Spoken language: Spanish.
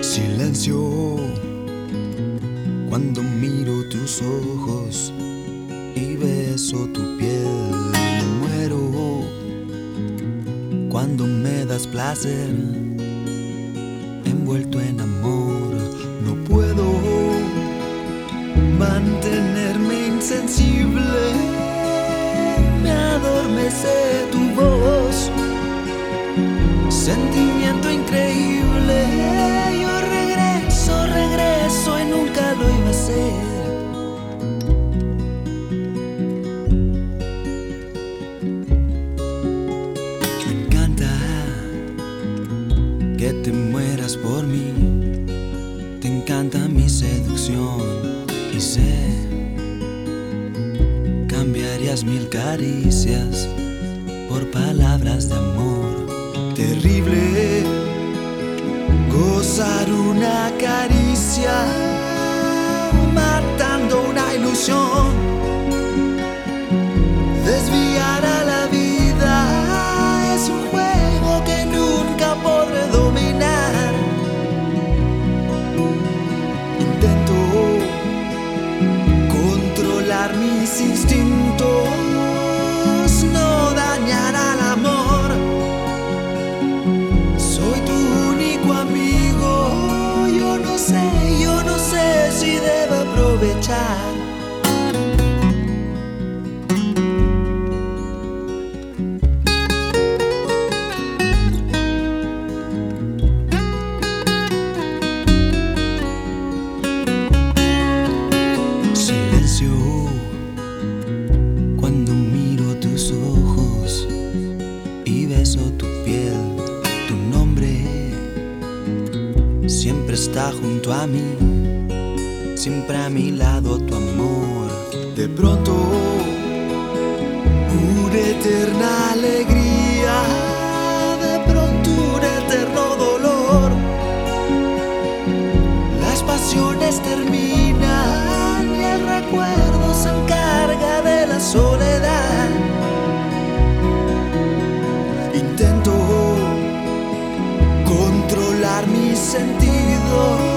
Silencio cuando miro tus ojos y beso tu piel. Muero cuando me das placer, envuelto en amor. No puedo mantenerme insensible, me adormece tu voz, sentimiento increíble. Yo regreso y nunca lo iba a hacer. Me encanta que te mueras por mí, te encanta mi seducción y sé, cambiarías 1000 caricias por palabras de amor. Terrible gozar una caricia, matando una ilusión, desviar a la vida es un juego que nunca podré dominar. Intento controlar mis instintos, no dañar al amor. Soy tu único amigo, yo no sé si debo aprovechar. Silencio cuando miro tus ojos y beso tu piel. Tu nombre siempre está junto a mí, siempre a mi lado tu amor. De pronto una eterna alegría, de pronto un eterno dolor. Las pasiones terminan y el recuerdo se encarga de la soledad. Intento controlar mis sentidos,